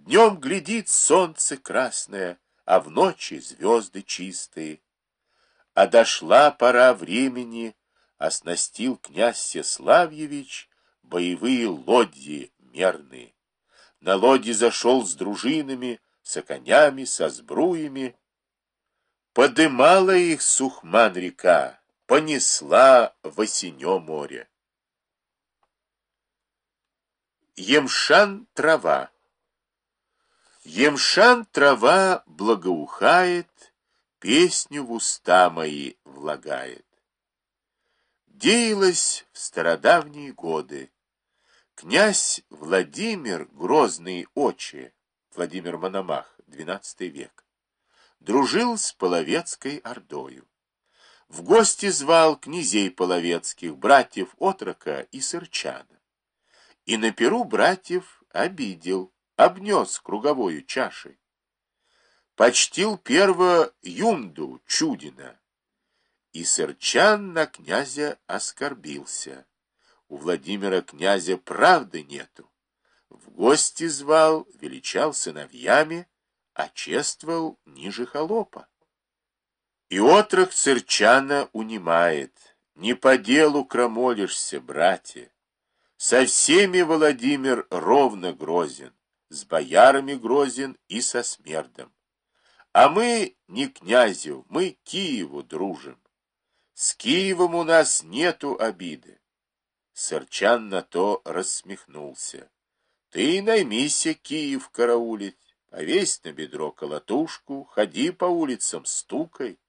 Днем глядит солнце красное, а в ночи звезды чистые. А дошла пора времени, оснастил князь Всеславьевич боевые лодьи мерные. На лодьи зашел с дружинами, со конями, со сбруями. Подымала их Сухман-река, понесла в осенё море. Емшан трава. Емшан трава благоухает, песню в уста мои влагает. Деялось в стародавние годы. Князь Владимир, грозный очи, Владимир Мономах, XII век, дружил с Половецкой ордою. В гости звал князей половецких, братьев Отрока и Сырчана. И на пиру братьев обидел, обнес круговою чашей. Почтил перво Юмду Чудина, и Сырчан на князя оскорбился. У Владимира князя правды нету. В гости звал, величал сыновьями, а чествовал ниже холопа. И отрок Сырчана унимает: не по делу крамолишься, братья. Со всеми Владимир ровно грозен, с боярами грозен и со смердом. А мы не князю, мы Киеву дружим. С Киевом у нас нету обиды. Сырчан на то рассмехнулся. Ты наймися Киев караулить, повесь на бедро колотушку, ходи по улицам, стукай.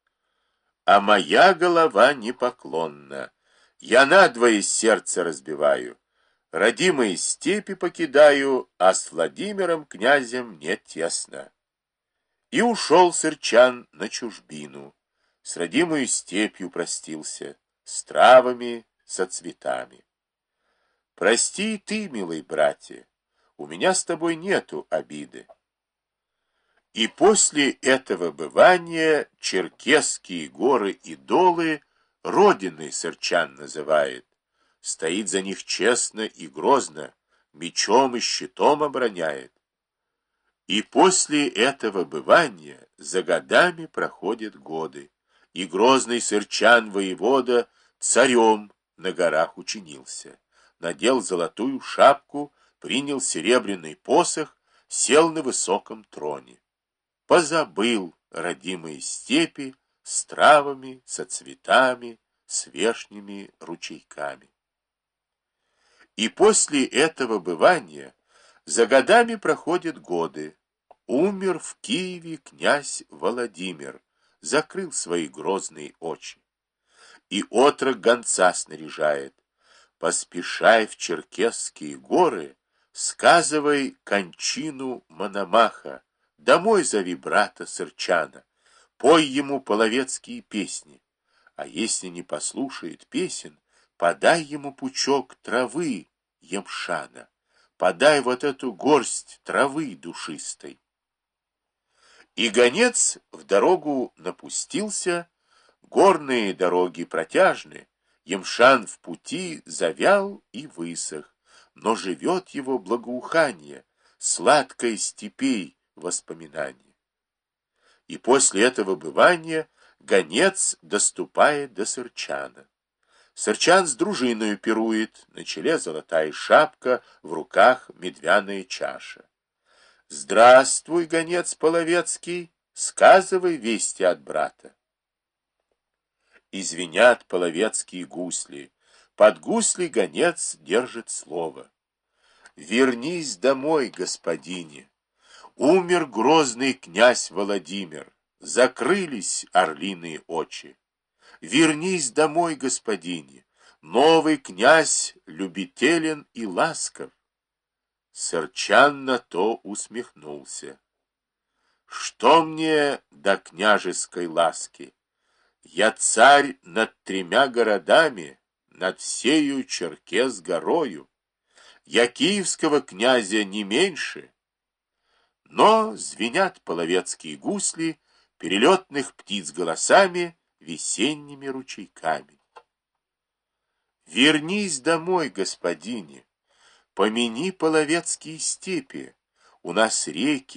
А моя голова непоклонна. Я надвое сердце разбиваю, родимые степи покидаю, а с Владимиром князем мне тесно. И ушел Сырчан на чужбину, с родимою степью простился, с травами, со цветами. Прости и ты, милый братья, у меня с тобой нету обиды. И после этого бывания Черкесские горы и долы родиной Сырчан называет, стоит за них честно и грозно, мечом и щитом обороняет. И после этого бывания за годами проходят годы, и грозный Сырчан воевода царем на горах учинился, надел золотую шапку, принял серебряный посох, сел на высоком троне. Позабыл родимые степи с травами, со цветами, с вешними ручейками. И после этого бывания за годами проходят годы. Умер в Киеве князь Владимир, закрыл свои грозные очи. И отрок гонца снаряжает: поспешай в Черкесские горы, сказывай кончину Мономаха, домой зови брата Сырчана, пой ему половецкие песни, а если не послушает песен, подай ему пучок травы емшана, подай вот эту горсть травы душистой. И гонец в дорогу напустился, горные дороги протяжны, емшан в пути завял и высох, но живет его благоухание, сладкое степей воспоминание. И после этого бывания гонец доступает до Сырчана. Сырчан с дружиною пирует, на челе золотая шапка, в руках медвяная чаша. Здравствуй, гонец половецкий, сказывай вести от брата. Извинят половецкие гусли, под гусли гонец держит слово. Вернись домой, господине. Умер грозный князь Владимир, закрылись орлиные очи. Вернись домой, господине, новый князь любителен и ласков. Сырчан на то усмехнулся. Что мне до княжеской ласки? Я царь над 3 городами, над всею Черкес горою. Я киевского князя не меньше. Но звенят половецкие гусли перелетных птиц голосами, весенними ручейками. Вернись домой, господине, помяни половецкие степи. У нас реки,